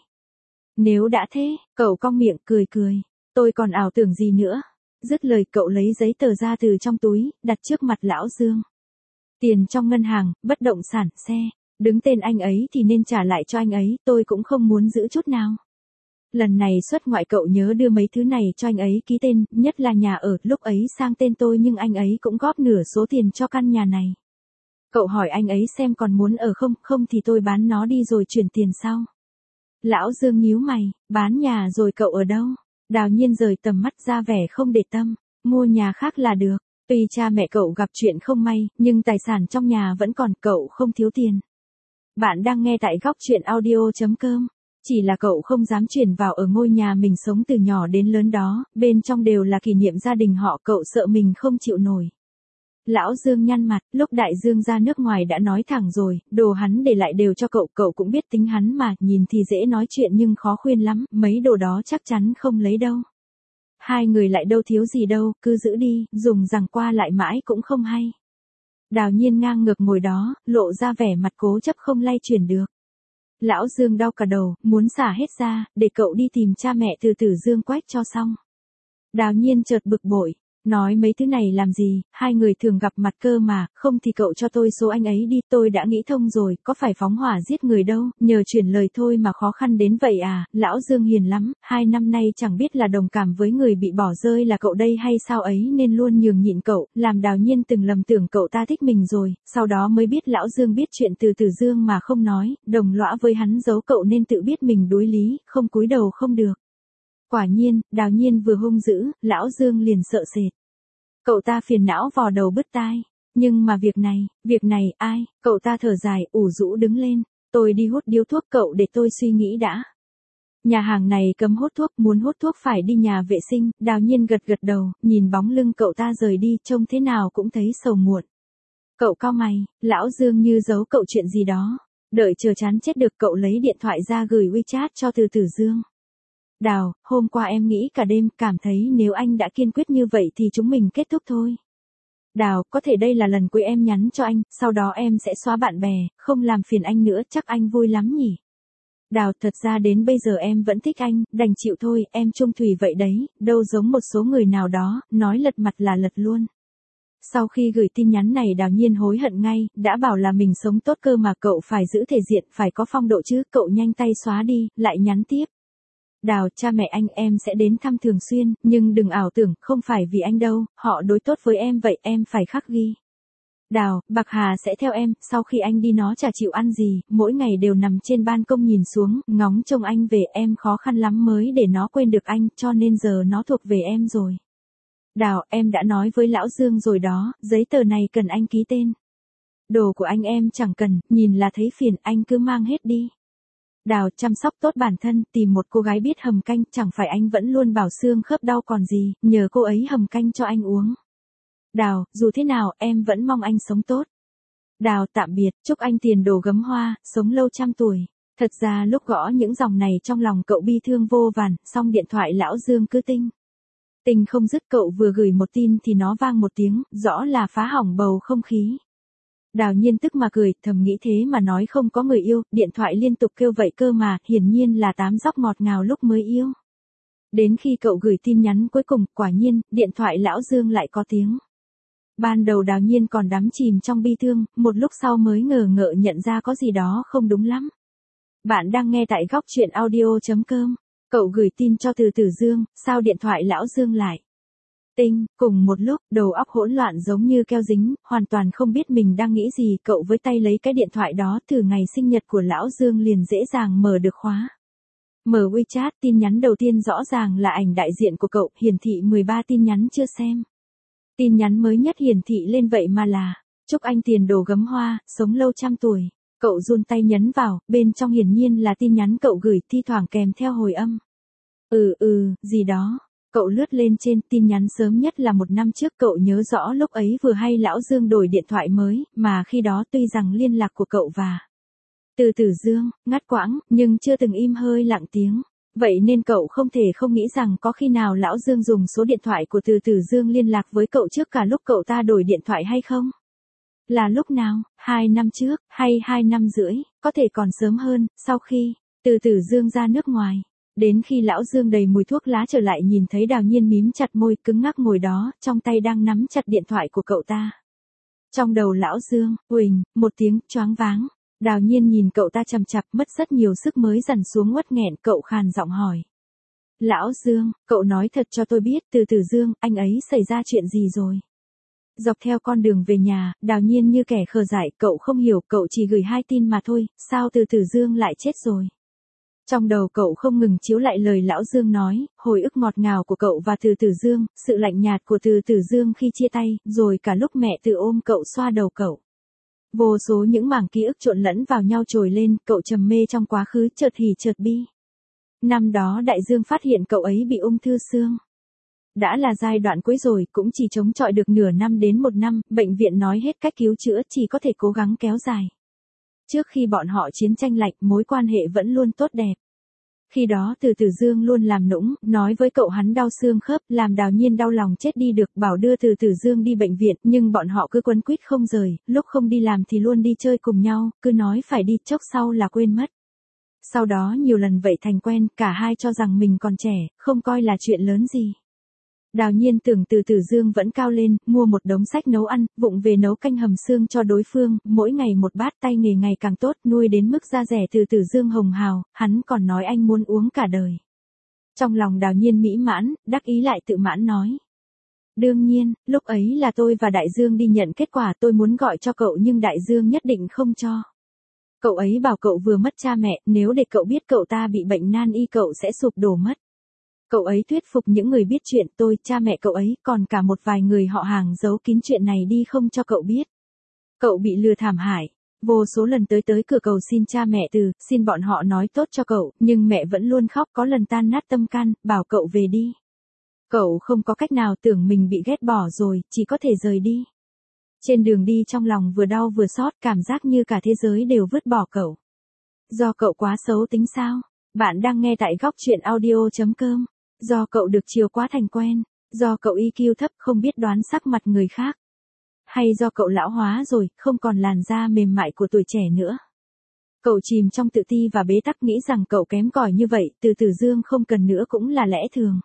Nếu đã thế, cậu cong miệng cười cười, tôi còn ảo tưởng gì nữa. Dứt lời cậu lấy giấy tờ ra từ trong túi, đặt trước mặt Lão Dương. Tiền trong ngân hàng, bất động sản, xe, đứng tên anh ấy thì nên trả lại cho anh ấy, tôi cũng không muốn giữ chút nào. Lần này xuất ngoại cậu nhớ đưa mấy thứ này cho anh ấy ký tên, nhất là nhà ở, lúc ấy sang tên tôi nhưng anh ấy cũng góp nửa số tiền cho căn nhà này. Cậu hỏi anh ấy xem còn muốn ở không, không thì tôi bán nó đi rồi chuyển tiền sau. Lão Dương nhíu mày, bán nhà rồi cậu ở đâu? Đào Nhiên rời tầm mắt ra vẻ không để tâm, mua nhà khác là được. Tuy cha mẹ cậu gặp chuyện không may, nhưng tài sản trong nhà vẫn còn, cậu không thiếu tiền. Bạn đang nghe tại góc truyện audio.com. Chỉ là cậu không dám chuyển vào ở ngôi nhà mình sống từ nhỏ đến lớn đó, bên trong đều là kỷ niệm gia đình họ, cậu sợ mình không chịu nổi. Lão Dương nhăn mặt, lúc Đại Dương ra nước ngoài đã nói thẳng rồi, đồ hắn để lại đều cho cậu cũng biết tính hắn mà, nhìn thì dễ nói chuyện nhưng khó khuyên lắm, mấy đồ đó chắc chắn không lấy đâu. Hai người lại đâu thiếu gì đâu, cứ giữ đi, dùng rằng qua lại mãi cũng không hay. Đào Nhiên ngang ngược ngồi đó, lộ ra vẻ mặt cố chấp không lay chuyển được. Lão Dương đau cả đầu, muốn xả hết ra, để cậu đi tìm cha mẹ từ Tử Dương Quách cho xong. Đào Nhiên chợt bực bội, nói mấy thứ này làm gì, hai người thường gặp mặt cơ mà, không thì cậu cho tôi số anh ấy đi, tôi đã nghĩ thông rồi, có phải phóng hỏa giết người đâu, nhờ chuyển lời thôi mà khó khăn đến vậy à, Lão Dương hiền lắm, 2 năm nay chẳng biết là đồng cảm với người bị bỏ rơi là cậu đây hay sao ấy nên luôn nhường nhịn cậu, làm Đào Nhiên từng lầm tưởng cậu ta thích mình rồi, sau đó mới biết Lão Dương biết chuyện từ Tử Dương mà không nói, đồng lõa với hắn giấu cậu nên tự biết mình đối lý, không cúi đầu không được. Quả nhiên, Đào Nhiên vừa hung dữ, Lão Dương liền sợ sệt. Cậu ta phiền não vò đầu bứt tai. Nhưng mà việc này, ai? Cậu ta thở dài, ủ rũ đứng lên. Tôi đi hút điếu thuốc cậu để tôi suy nghĩ đã. Nhà hàng này cấm hút thuốc, muốn hút thuốc phải đi nhà vệ sinh. Đào Nhiên gật gật đầu, nhìn bóng lưng cậu ta rời đi, trông thế nào cũng thấy sầu muộn. Cậu cau mày, Lão Dương như giấu cậu chuyện gì đó. Đợi chờ chán chết được cậu lấy điện thoại ra gửi WeChat cho từ Tử Dương. Đào, hôm qua em nghĩ cả đêm, cảm thấy nếu anh đã kiên quyết như vậy thì chúng mình kết thúc thôi. Đào, có thể đây là lần cuối em nhắn cho anh, sau đó em sẽ xóa bạn bè, không làm phiền anh nữa, chắc anh vui lắm nhỉ. Đào, thật ra đến bây giờ em vẫn thích anh, đành chịu thôi, em trung thủy vậy đấy, đâu giống một số người nào đó, nói lật mặt là lật luôn. Sau khi gửi tin nhắn này Đào Nhiên hối hận ngay, đã bảo là mình sống tốt cơ mà cậu phải giữ thể diện, phải có phong độ chứ, cậu nhanh tay xóa đi, lại nhắn tiếp. Đào, cha mẹ anh em sẽ đến thăm thường xuyên, nhưng đừng ảo tưởng, không phải vì anh đâu, họ đối tốt với em vậy, em phải khắc ghi. Đào, Bạc Hà sẽ theo em, sau khi anh đi nó chả chịu ăn gì, mỗi ngày đều nằm trên ban công nhìn xuống, ngóng trông anh về, em khó khăn lắm mới để nó quên được anh, cho nên giờ nó thuộc về em rồi. Đào, em đã nói với Lão Dương rồi đó, giấy tờ này cần anh ký tên. Đồ của anh em chẳng cần, nhìn là thấy phiền, anh cứ mang hết đi. Đào, chăm sóc tốt bản thân, tìm một cô gái biết hầm canh, chẳng phải anh vẫn luôn bảo xương khớp đau còn gì, nhờ cô ấy hầm canh cho anh uống. Đào, dù thế nào, em vẫn mong anh sống tốt. Đào, tạm biệt, chúc anh tiền đồ gấm hoa, sống lâu trăm tuổi. Thật ra lúc gõ những dòng này trong lòng cậu bi thương vô vàn, xong điện thoại Lão Dương cứ tinh. Tình không dứt, cậu vừa gửi một tin thì nó vang một tiếng, rõ là phá hỏng bầu không khí. Đào Nhiên tức mà cười, thầm nghĩ thế mà nói không có người yêu, điện thoại liên tục kêu vậy cơ mà, hiển nhiên là tám dóc ngọt ngào lúc mới yêu. Đến khi cậu gửi tin nhắn cuối cùng, quả nhiên, điện thoại Lão Dương lại có tiếng. Ban đầu Đào Nhiên còn đắm chìm trong bi thương, một lúc sau mới ngờ ngợ nhận ra có gì đó không đúng lắm. Bạn đang nghe tại góc chuyện audio.com. Cậu gửi tin cho từ Tử Dương, sao điện thoại Lão Dương lại tinh, cùng một lúc, đầu óc hỗn loạn giống như keo dính, hoàn toàn không biết mình đang nghĩ gì, cậu với tay lấy cái điện thoại đó từ ngày sinh nhật của Lão Dương liền dễ dàng mở được khóa. Mở WeChat, tin nhắn đầu tiên rõ ràng là ảnh đại diện của cậu, hiển thị 13 tin nhắn chưa xem. Tin nhắn mới nhất hiển thị lên vậy mà là, chúc anh tiền đồ gấm hoa, sống lâu trăm tuổi. Cậu run tay nhấn vào, bên trong hiển nhiên là tin nhắn cậu gửi, thi thoảng kèm theo hồi âm. Gì đó. Cậu lướt lên trên, tin nhắn sớm nhất là 1 năm trước, cậu nhớ rõ lúc ấy vừa hay Lão Dương đổi điện thoại mới, mà khi đó tuy rằng liên lạc của cậu và từ Tử Dương ngắt quãng, nhưng chưa từng im hơi lặng tiếng. Vậy nên cậu không thể không nghĩ rằng có khi nào Lão Dương dùng số điện thoại của từ Tử Dương liên lạc với cậu trước cả lúc cậu ta đổi điện thoại hay không? Là lúc nào, 2 năm trước, hay 2 năm rưỡi, có thể còn sớm hơn, sau khi từ Tử Dương ra nước ngoài. Đến khi Lão Dương đầy mùi thuốc lá trở lại nhìn thấy Đào Nhiên mím chặt môi cứng ngắc ngồi đó, trong tay đang nắm chặt điện thoại của cậu ta. Trong đầu Lão Dương, huỳnh, một tiếng, choáng váng. Đào Nhiên nhìn cậu ta chằm chặp, mất rất nhiều sức mới dằn xuống uất nghẹn, cậu khàn giọng hỏi. Lão Dương, cậu nói thật cho tôi biết, từ Tử Dương, anh ấy xảy ra chuyện gì rồi? Dọc theo con đường về nhà, Đào Nhiên như kẻ khờ dại, cậu không hiểu, cậu chỉ gửi 2 tin mà thôi, sao từ Tử Dương lại chết rồi? Trong đầu cậu không ngừng chiếu lại lời Lão Dương nói, hồi ức ngọt ngào của cậu và từ Tử Dương, sự lạnh nhạt của từ Tử Dương khi chia tay, rồi cả lúc mẹ Từ ôm cậu xoa đầu cậu. Vô số những mảng ký ức trộn lẫn vào nhau trồi lên, cậu trầm mê trong quá khứ, chợt hỉ chợt bi. Năm đó Đại Dương phát hiện cậu ấy bị ung thư xương. Đã là giai đoạn cuối rồi, cũng chỉ chống chọi được nửa năm đến 1 năm, bệnh viện nói hết cách cứu chữa, chỉ có thể cố gắng kéo dài. Trước khi bọn họ chiến tranh lạnh, mối quan hệ vẫn luôn tốt đẹp. Khi đó Từ Từ Dương luôn làm nũng, nói với cậu hắn đau xương khớp, làm Đào Nhiên đau lòng chết đi được, bảo đưa Từ Từ Dương đi bệnh viện, nhưng bọn họ cứ quấn quýt không rời, lúc không đi làm thì luôn đi chơi cùng nhau, cứ nói phải đi, chốc sau là quên mất. Sau đó nhiều lần vậy thành quen, cả hai cho rằng mình còn trẻ, không coi là chuyện lớn gì. Đào Nhiên tưởng Từ Từ Dương vẫn cao lên, mua một đống sách nấu ăn, vụng về nấu canh hầm xương cho đối phương, mỗi ngày một bát, tay nghề ngày càng tốt, nuôi đến mức da rẻ Từ Từ Dương hồng hào, hắn còn nói anh muốn uống cả đời. Trong lòng Đào Nhiên mỹ mãn, đắc ý lại tự mãn nói. Đương nhiên, lúc ấy là tôi và Đại Dương đi nhận kết quả, tôi muốn gọi cho cậu nhưng Đại Dương nhất định không cho. Cậu ấy bảo cậu vừa mất cha mẹ, nếu để cậu biết cậu ta bị bệnh nan y cậu sẽ sụp đổ mất. Cậu ấy thuyết phục những người biết chuyện, tôi, cha mẹ cậu ấy, còn cả một vài người họ hàng giấu kín chuyện này đi không cho cậu biết. Cậu bị lừa thảm hại, vô số lần tới cửa cầu xin cha mẹ xin bọn họ nói tốt cho cậu, nhưng mẹ vẫn luôn khóc, có lần tan nát tâm can, bảo cậu về đi. Cậu không có cách nào, tưởng mình bị ghét bỏ rồi, chỉ có thể rời đi. Trên đường đi trong lòng vừa đau vừa xót, cảm giác như cả thế giới đều vứt bỏ cậu. Do cậu quá xấu tính sao? Bạn đang nghe tại góc truyện audio.com. Do cậu được chiều quá thành quen, do cậu EQ thấp không biết đoán sắc mặt người khác. Hay do cậu lão hóa rồi, không còn làn da mềm mại của tuổi trẻ nữa. Cậu chìm trong tự ti và bế tắc nghĩ rằng cậu kém cỏi như vậy, Từ Từ Dương không cần nữa cũng là lẽ thường.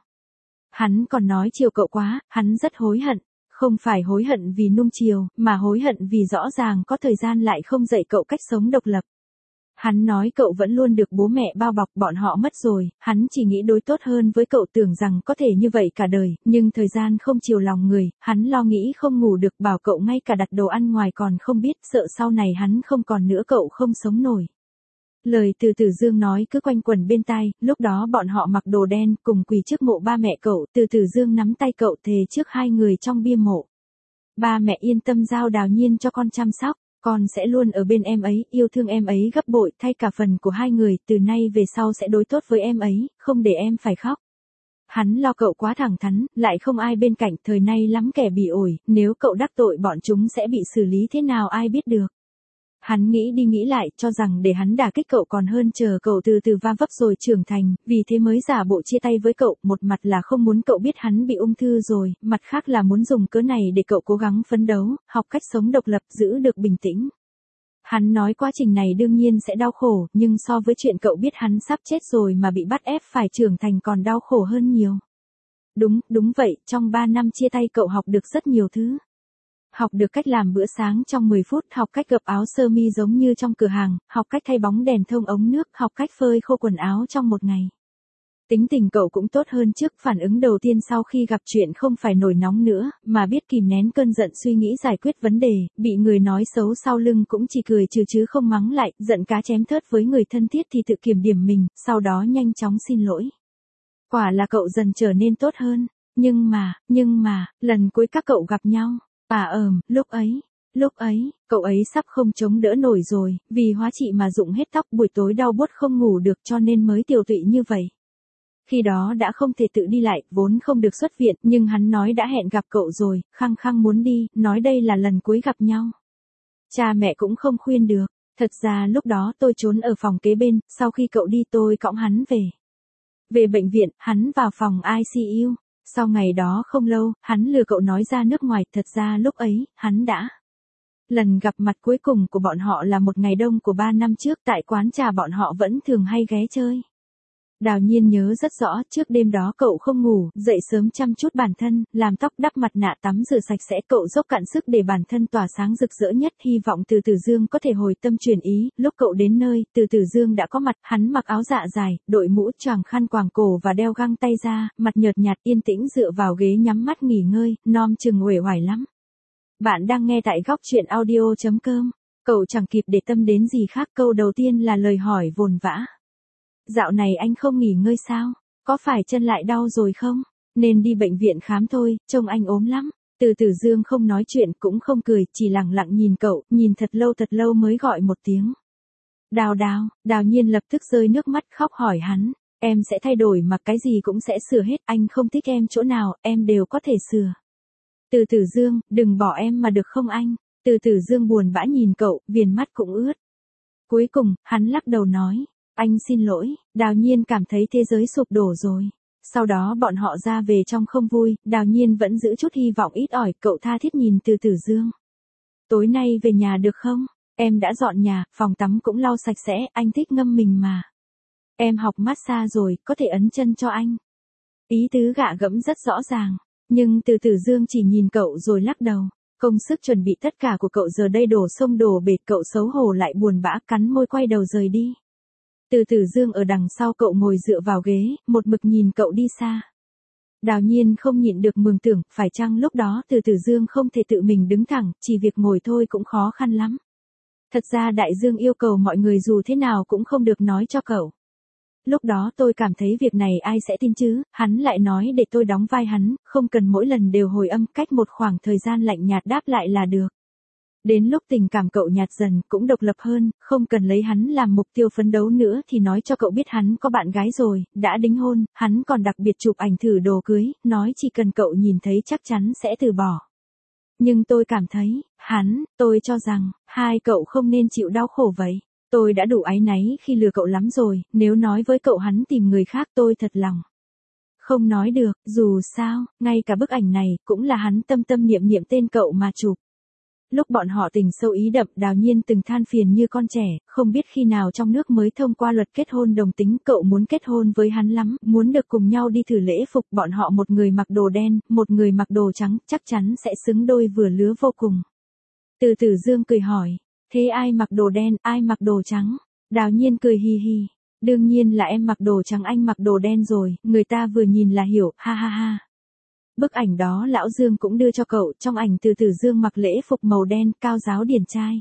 Hắn còn nói chiều cậu quá, hắn rất hối hận. Không phải hối hận vì nuông chiều, mà hối hận vì rõ ràng có thời gian lại không dạy cậu cách sống độc lập. Hắn nói cậu vẫn luôn được bố mẹ bao bọc, bọn họ mất rồi, hắn chỉ nghĩ đối tốt hơn với cậu, tưởng rằng có thể như vậy cả đời, nhưng thời gian không chiều lòng người, hắn lo nghĩ không ngủ được, bảo cậu ngay cả đặt đồ ăn ngoài còn không biết, sợ sau này hắn không còn nữa cậu không sống nổi. Lời Từ Từ Dương nói cứ quanh quẩn bên tai, lúc đó bọn họ mặc đồ đen, cùng quỳ trước mộ ba mẹ cậu, Từ Từ Dương nắm tay cậu thề trước hai người trong bia mộ. Ba mẹ yên tâm giao Đào Nhiên cho con chăm sóc. Con sẽ luôn ở bên em ấy, yêu thương em ấy gấp bội, thay cả phần của hai người, từ nay về sau sẽ đối tốt với em ấy, không để em phải khóc. Hắn lo cậu quá thẳng thắn, lại không ai bên cạnh, thời nay lắm kẻ bị ổi, nếu cậu đắc tội bọn chúng sẽ bị xử lý thế nào ai biết được. Hắn nghĩ đi nghĩ lại, cho rằng để hắn đả kích cậu còn hơn chờ cậu từ từ va vấp rồi trưởng thành, vì thế mới giả bộ chia tay với cậu, một mặt là không muốn cậu biết hắn bị ung thư rồi, mặt khác là muốn dùng cớ này để cậu cố gắng phấn đấu, học cách sống độc lập, giữ được bình tĩnh. Hắn nói quá trình này đương nhiên sẽ đau khổ, nhưng so với chuyện cậu biết hắn sắp chết rồi mà bị bắt ép phải trưởng thành còn đau khổ hơn nhiều. Đúng vậy, trong 3 năm chia tay cậu học được rất nhiều thứ. Học được cách làm bữa sáng trong 10 phút, học cách gập áo sơ mi giống như trong cửa hàng, học cách thay bóng đèn thông ống nước, học cách phơi khô quần áo trong một ngày. Tính tình cậu cũng tốt hơn trước, phản ứng đầu tiên sau khi gặp chuyện không phải nổi nóng nữa, mà biết kìm nén cơn giận suy nghĩ giải quyết vấn đề, bị người nói xấu sau lưng cũng chỉ cười trừ chứ không mắng lại, giận cá chém thớt với người thân thiết thì tự kiểm điểm mình, sau đó nhanh chóng xin lỗi. Quả là cậu dần trở nên tốt hơn, nhưng mà, lần cuối các cậu gặp nhau. Lúc ấy, cậu ấy sắp không chống đỡ nổi rồi, vì hóa trị mà rụng hết tóc, buổi tối đau buốt không ngủ được cho nên mới tiều tụy như vậy. Khi đó đã không thể tự đi lại, vốn không được xuất viện, nhưng hắn nói đã hẹn gặp cậu rồi, khăng khăng muốn đi, nói đây là lần cuối gặp nhau. Cha mẹ cũng không khuyên được, thật ra lúc đó tôi trốn ở phòng kế bên, sau khi cậu đi tôi cõng hắn về. Về bệnh viện, hắn vào phòng ICU. Sau ngày đó không lâu, hắn lừa cậu nói ra nước ngoài, thật ra lúc ấy, hắn đã. Lần gặp mặt cuối cùng của bọn họ là một ngày đông của 3 năm trước, tại quán trà bọn họ vẫn thường hay ghé chơi. Đào Nhiên nhớ rất rõ, trước đêm đó cậu không ngủ, dậy sớm chăm chút bản thân, làm tóc đắp mặt nạ tắm rửa sạch sẽ, cậu dốc cạn sức để bản thân tỏa sáng rực rỡ nhất, hy vọng Từ Từ Dương có thể hồi tâm chuyển ý. Lúc cậu đến nơi, Từ Từ Dương đã có mặt, hắn mặc áo dạ dài, đội mũ choàng khăn quàng cổ và đeo găng tay ra, mặt nhợt nhạt yên tĩnh dựa vào ghế nhắm mắt nghỉ ngơi, nom chừng uể oải lắm. Bạn đang nghe tại góc truyện audio.com. Cậu chẳng kịp để tâm đến gì khác, câu đầu tiên là lời hỏi vồn vã. Dạo này anh không nghỉ ngơi sao? Có phải chân lại đau rồi không? Nên đi bệnh viện khám thôi, trông anh ốm lắm. Từ Từ Dương không nói chuyện cũng không cười, chỉ lặng lặng nhìn cậu, nhìn thật lâu mới gọi một tiếng. Đào Nhiên lập tức rơi nước mắt khóc hỏi hắn. Em sẽ thay đổi mà cái gì cũng sẽ sửa hết, anh không thích em chỗ nào, em đều có thể sửa. Từ Tử Dương, đừng bỏ em mà được không anh? Từ Tử Dương buồn bã nhìn cậu, viền mắt cũng ướt. Cuối cùng, hắn lắc đầu nói, anh xin lỗi. Đào Nhiên cảm thấy thế giới sụp đổ rồi. Sau đó bọn họ ra về trong không vui, Đào Nhiên vẫn giữ chút hy vọng ít ỏi, cậu tha thiết nhìn Từ Tử Dương. Tối nay về nhà được không? Em đã dọn nhà, phòng tắm cũng lau sạch sẽ, anh thích ngâm mình mà. Em học massage rồi, có thể ấn chân cho anh. Ý tứ gạ gẫm rất rõ ràng, nhưng Từ Tử Dương chỉ nhìn cậu rồi lắc đầu. Công sức chuẩn bị tất cả của cậu giờ đây đổ sông đổ bể, cậu xấu hổ lại buồn bã cắn môi quay đầu rời đi. Từ Tử Dương ở đằng sau cậu ngồi dựa vào ghế, một mực nhìn cậu đi xa. Đào Nhiên không nhịn được mường tưởng, phải chăng lúc đó Từ Tử Dương không thể tự mình đứng thẳng, chỉ việc ngồi thôi cũng khó khăn lắm. Thật ra Đại Dương yêu cầu mọi người dù thế nào cũng không được nói cho cậu. Lúc đó tôi cảm thấy việc này ai sẽ tin chứ, hắn lại nói để tôi đóng vai hắn, không cần mỗi lần đều hồi âm, cách một khoảng thời gian lạnh nhạt đáp lại là được. Đến lúc tình cảm cậu nhạt dần, cũng độc lập hơn, không cần lấy hắn làm mục tiêu phấn đấu nữa thì nói cho cậu biết hắn có bạn gái rồi, đã đính hôn, hắn còn đặc biệt chụp ảnh thử đồ cưới, nói chỉ cần cậu nhìn thấy chắc chắn sẽ từ bỏ. Nhưng tôi cảm thấy, tôi cho rằng, hai cậu không nên chịu đau khổ vậy. Tôi đã đủ áy náy khi lừa cậu lắm rồi, nếu nói với cậu hắn tìm người khác tôi thật lòng không nói được, dù sao, ngay cả bức ảnh này cũng là hắn tâm tâm niệm niệm tên cậu mà chụp. Lúc bọn họ tình sâu ý đậm, Đào Nhiên từng than phiền như con trẻ, không biết khi nào trong nước mới thông qua luật kết hôn đồng tính, cậu muốn kết hôn với hắn lắm, muốn được cùng nhau đi thử lễ phục, bọn họ một người mặc đồ đen, một người mặc đồ trắng, chắc chắn sẽ xứng đôi vừa lứa vô cùng. Từ Tử Dương cười hỏi, thế ai mặc đồ đen, ai mặc đồ trắng? Đào Nhiên cười hi hi, đương nhiên là em mặc đồ trắng anh mặc đồ đen rồi, người ta vừa nhìn là hiểu, ha ha ha. Bức ảnh đó lão Dương cũng đưa cho cậu, trong ảnh Từ Tử Dương mặc lễ phục màu đen, cao giáo điển trai.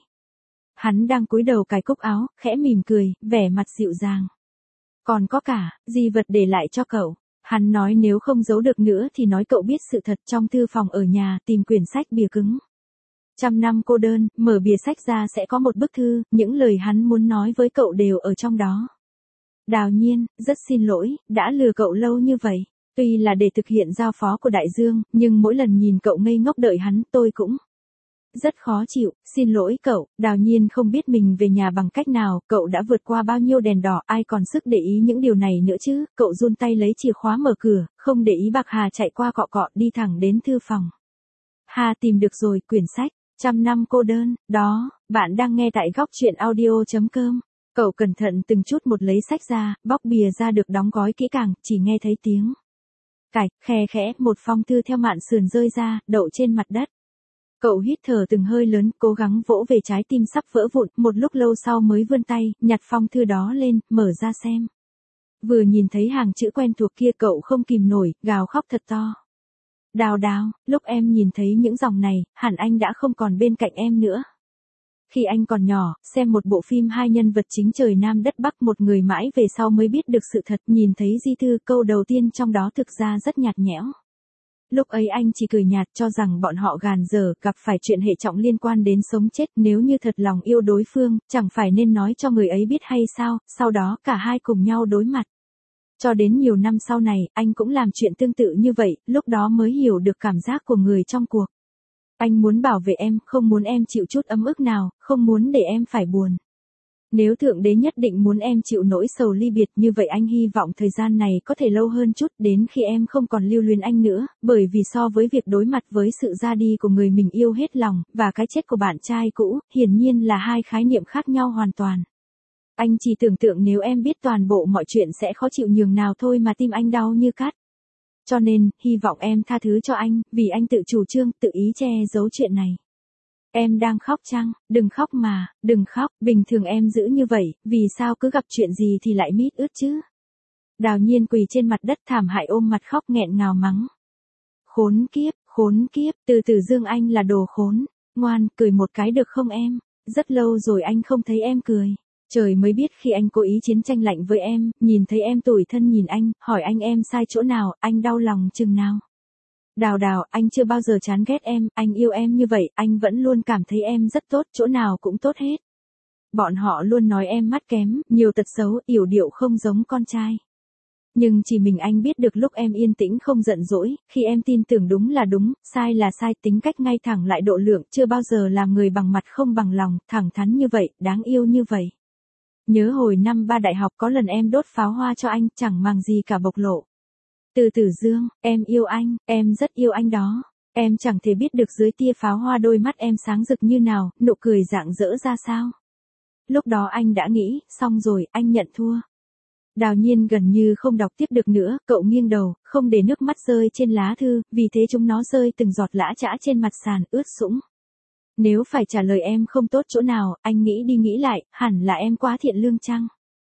Hắn đang cúi đầu cài cúc áo, khẽ mỉm cười, vẻ mặt dịu dàng. Còn có cả, di vật để lại cho cậu. Hắn nói nếu không giấu được nữa thì nói cậu biết sự thật, trong thư phòng ở nhà tìm quyển sách bìa cứng. 100 năm cô đơn, mở bìa sách ra sẽ có một bức thư, những lời hắn muốn nói với cậu đều ở trong đó. Đào Nhiên, rất xin lỗi, đã lừa cậu lâu như vậy. Tuy là để thực hiện giao phó của Đại Dương, nhưng mỗi lần nhìn cậu ngây ngốc đợi hắn tôi cũng rất khó chịu, xin lỗi cậu. Đào Nhiên không biết mình về nhà bằng cách nào, cậu đã vượt qua bao nhiêu đèn đỏ, ai còn sức để ý những điều này nữa chứ, cậu run tay lấy chìa khóa mở cửa, không để ý Bạc Hà chạy qua cọ cọ đi thẳng đến thư phòng. Hà tìm được rồi, quyển sách, 100 năm cô đơn, đó, bạn đang nghe tại góc truyện audio.com. Cậu cẩn thận từng chút một lấy sách ra, bóc bìa ra được đóng gói kỹ càng, chỉ nghe thấy tiếng cạch, khe khẽ, một phong thư theo mạn sườn rơi ra, đậu trên mặt đất. Cậu hít thở từng hơi lớn, cố gắng vỗ về trái tim sắp vỡ vụn, một lúc lâu sau mới vươn tay, nhặt phong thư đó lên, mở ra xem. Vừa nhìn thấy hàng chữ quen thuộc kia cậu không kìm nổi, gào khóc thật to. Đào Đào, lúc em nhìn thấy những dòng này, hẳn anh đã không còn bên cạnh em nữa. Khi anh còn nhỏ, xem một bộ phim hai nhân vật chính trời Nam đất Bắc, một người mãi về sau mới biết được sự thật, nhìn thấy di thư, câu đầu tiên trong đó thực ra rất nhạt nhẽo. Lúc ấy anh chỉ cười nhạt cho rằng bọn họ gàn dở, gặp phải chuyện hệ trọng liên quan đến sống chết, nếu như thật lòng yêu đối phương, chẳng phải nên nói cho người ấy biết hay sao, sau đó cả hai cùng nhau đối mặt. Cho đến nhiều năm sau này, anh cũng làm chuyện tương tự như vậy, lúc đó mới hiểu được cảm giác của người trong cuộc. Anh muốn bảo vệ em, không muốn em chịu chút ấm ức nào, không muốn để em phải buồn. Nếu Thượng Đế nhất định muốn em chịu nỗi sầu ly biệt như vậy, anh hy vọng thời gian này có thể lâu hơn chút, đến khi em không còn lưu luyến anh nữa, bởi vì so với việc đối mặt với sự ra đi của người mình yêu hết lòng, và cái chết của bạn trai cũ, hiển nhiên là hai khái niệm khác nhau hoàn toàn. Anh chỉ tưởng tượng nếu em biết toàn bộ mọi chuyện sẽ khó chịu nhường nào thôi mà tim anh đau như cắt. Cho nên, hy vọng em tha thứ cho anh, vì anh tự chủ trương, tự ý che giấu chuyện này. Em đang khóc chăng? Đừng khóc mà, đừng khóc, bình thường em giữ như vậy, vì sao cứ gặp chuyện gì thì lại mít ướt chứ? Đào Nhiên quỳ trên mặt đất thảm hại ôm mặt khóc nghẹn ngào mắng. Khốn kiếp, Từ Tử Dương anh là đồ khốn, ngoan, cười một cái được không em? Rất lâu rồi anh không thấy em cười. Trời mới biết khi anh cố ý chiến tranh lạnh với em, nhìn thấy em tủi thân nhìn anh, hỏi anh em sai chỗ nào, anh đau lòng chừng nào. Đào Đào, anh chưa bao giờ chán ghét em, anh yêu em như vậy, anh vẫn luôn cảm thấy em rất tốt, chỗ nào cũng tốt hết. Bọn họ luôn nói em mắt kém, nhiều tật xấu, yểu điệu không giống con trai. Nhưng chỉ mình anh biết được lúc em yên tĩnh không giận dỗi, khi em tin tưởng đúng là đúng, sai là sai, tính cách ngay thẳng lại độ lượng, chưa bao giờ làm người bằng mặt không bằng lòng, thẳng thắn như vậy, đáng yêu như vậy. Nhớ hồi năm 3 đại học có lần em đốt pháo hoa cho anh, chẳng màng gì cả bộc lộ. Từ Tử Dương, em yêu anh, em rất yêu anh đó. Em chẳng thể biết được dưới tia pháo hoa đôi mắt em sáng rực như nào, nụ cười rạng rỡ ra sao. Lúc đó anh đã nghĩ, xong rồi, anh nhận thua. Đào Nhiên gần như không đọc tiếp được nữa, cậu nghiêng đầu, không để nước mắt rơi trên lá thư, vì thế chúng nó rơi từng giọt lã chã trên mặt sàn, ướt sũng. Nếu phải trả lời em không tốt chỗ nào, anh nghĩ đi nghĩ lại, hẳn là em quá thiện lương chăng?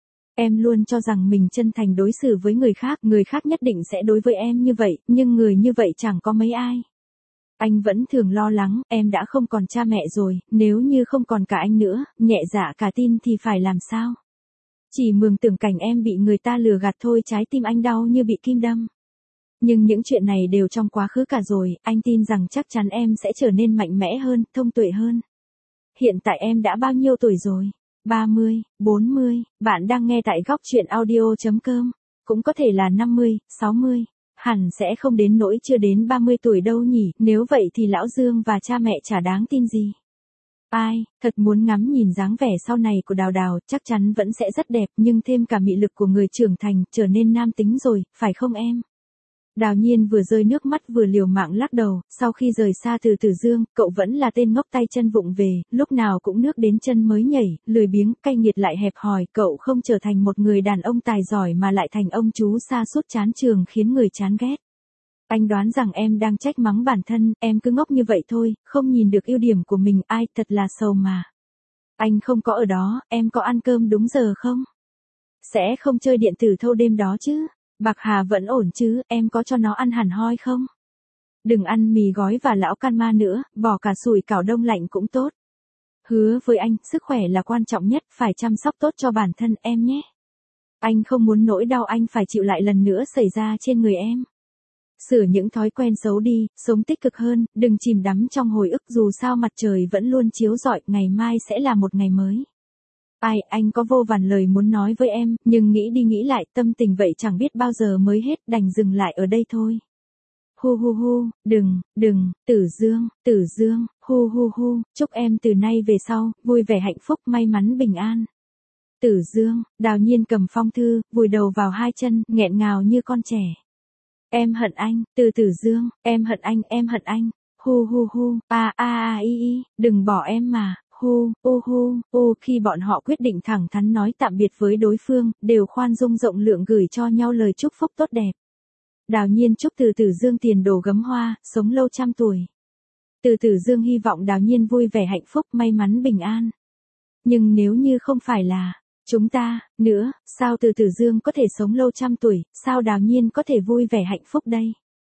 Em luôn cho rằng mình chân thành đối xử với người khác nhất định sẽ đối với em như vậy, nhưng người như vậy chẳng có mấy ai. Anh vẫn thường lo lắng, em đã không còn cha mẹ rồi, nếu như không còn cả anh nữa, nhẹ dạ cả tin thì phải làm sao? Chỉ mường tưởng cảnh em bị người ta lừa gạt thôi, trái tim anh đau như bị kim đâm. Nhưng những chuyện này đều trong quá khứ cả rồi, anh tin rằng chắc chắn em sẽ trở nên mạnh mẽ hơn, thông tuệ hơn. Hiện tại em đã bao nhiêu tuổi rồi? 30, 40, bạn đang nghe tại góc chuyện audio.com. Cũng có thể là 50, 60. Hẳn sẽ không đến nỗi chưa đến 30 tuổi đâu nhỉ, nếu vậy thì lão Dương và cha mẹ chả đáng tin gì. Ai, thật muốn ngắm nhìn dáng vẻ sau này của Đào Đào, chắc chắn vẫn sẽ rất đẹp, nhưng thêm cả mị lực của người trưởng thành, trở nên nam tính rồi, phải không em? Đào Nhiên vừa rơi nước mắt vừa liều mạng lắc đầu, sau khi rời xa từ Tử Dương, cậu vẫn là tên ngốc tay chân vụng về, lúc nào cũng nước đến chân mới nhảy, lười biếng, cay nghiệt lại hẹp hòi, cậu không trở thành một người đàn ông tài giỏi mà lại thành ông chú sa sút chán trường khiến người chán ghét. Anh đoán rằng em đang trách mắng bản thân, em cứ ngốc như vậy thôi, không nhìn được ưu điểm của mình, ai, thật là sầu mà. Anh không có ở đó, em có ăn cơm đúng giờ không? Sẽ không chơi điện tử thâu đêm đó chứ? Bạc Hà vẫn ổn chứ, em có cho nó ăn hẳn hoi không? Đừng ăn mì gói và lão can ma nữa, bỏ cả sủi cảo đông lạnh cũng tốt. Hứa với anh, sức khỏe là quan trọng nhất, phải chăm sóc tốt cho bản thân em nhé. Anh không muốn nỗi đau anh phải chịu lại lần nữa xảy ra trên người em. Sửa những thói quen xấu đi, sống tích cực hơn, đừng chìm đắm trong hồi ức, dù sao mặt trời vẫn luôn chiếu rọi, ngày mai sẽ là một ngày mới. Ai, anh có vô vàn lời muốn nói với em, nhưng nghĩ đi nghĩ lại, tâm tình vậy chẳng biết bao giờ mới hết, đành dừng lại ở đây thôi. Hu hu hu, đừng, Tử Dương, hu hu hu, chúc em từ nay về sau, vui vẻ hạnh phúc, may mắn bình an. Tử Dương, Đào Nhiên cầm phong thư, vùi đầu vào hai chân, nghẹn ngào như con trẻ. Em hận anh, từ Tử Dương, em hận anh, hu hu hu, đừng bỏ em mà. Khi bọn họ quyết định thẳng thắn nói tạm biệt với đối phương, đều khoan dung rộng lượng gửi cho nhau lời chúc phúc tốt đẹp. Đào Nhiên chúc Từ Tử Dương tiền đồ gấm hoa, sống lâu trăm tuổi. Từ Tử Dương hy vọng Đào Nhiên vui vẻ hạnh phúc, may mắn bình an. Nhưng nếu như không phải là chúng ta nữa, sao Từ Tử Dương có thể sống lâu trăm tuổi, sao Đào Nhiên có thể vui vẻ hạnh phúc đây?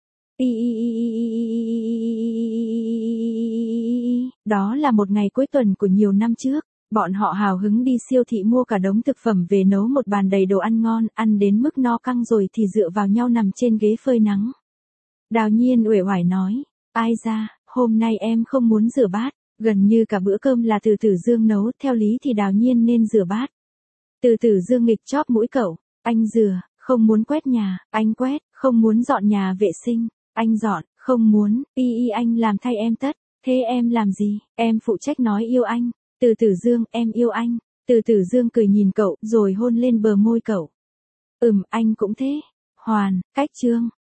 Đó là một ngày cuối tuần của nhiều năm trước, bọn họ hào hứng đi siêu thị mua cả đống thực phẩm về nấu một bàn đầy đồ ăn ngon, ăn đến mức no căng rồi thì dựa vào nhau nằm trên ghế phơi nắng. Đào Nhiên uể oải nói, ai ra, hôm nay em không muốn rửa bát, gần như cả bữa cơm là Từ Tử Dương nấu, theo lý thì Đào Nhiên nên rửa bát. Từ Tử Dương nghịch chóp mũi cậu, anh rửa, không muốn quét nhà, anh quét, không muốn dọn nhà vệ sinh, anh dọn, không muốn, anh làm thay em tất, thế em làm gì, em phụ trách nói yêu anh, Từ Tử Dương, em yêu anh, Từ Tử Dương cười nhìn cậu, rồi hôn lên bờ môi cậu. Anh cũng thế, Hoàn, cách chương.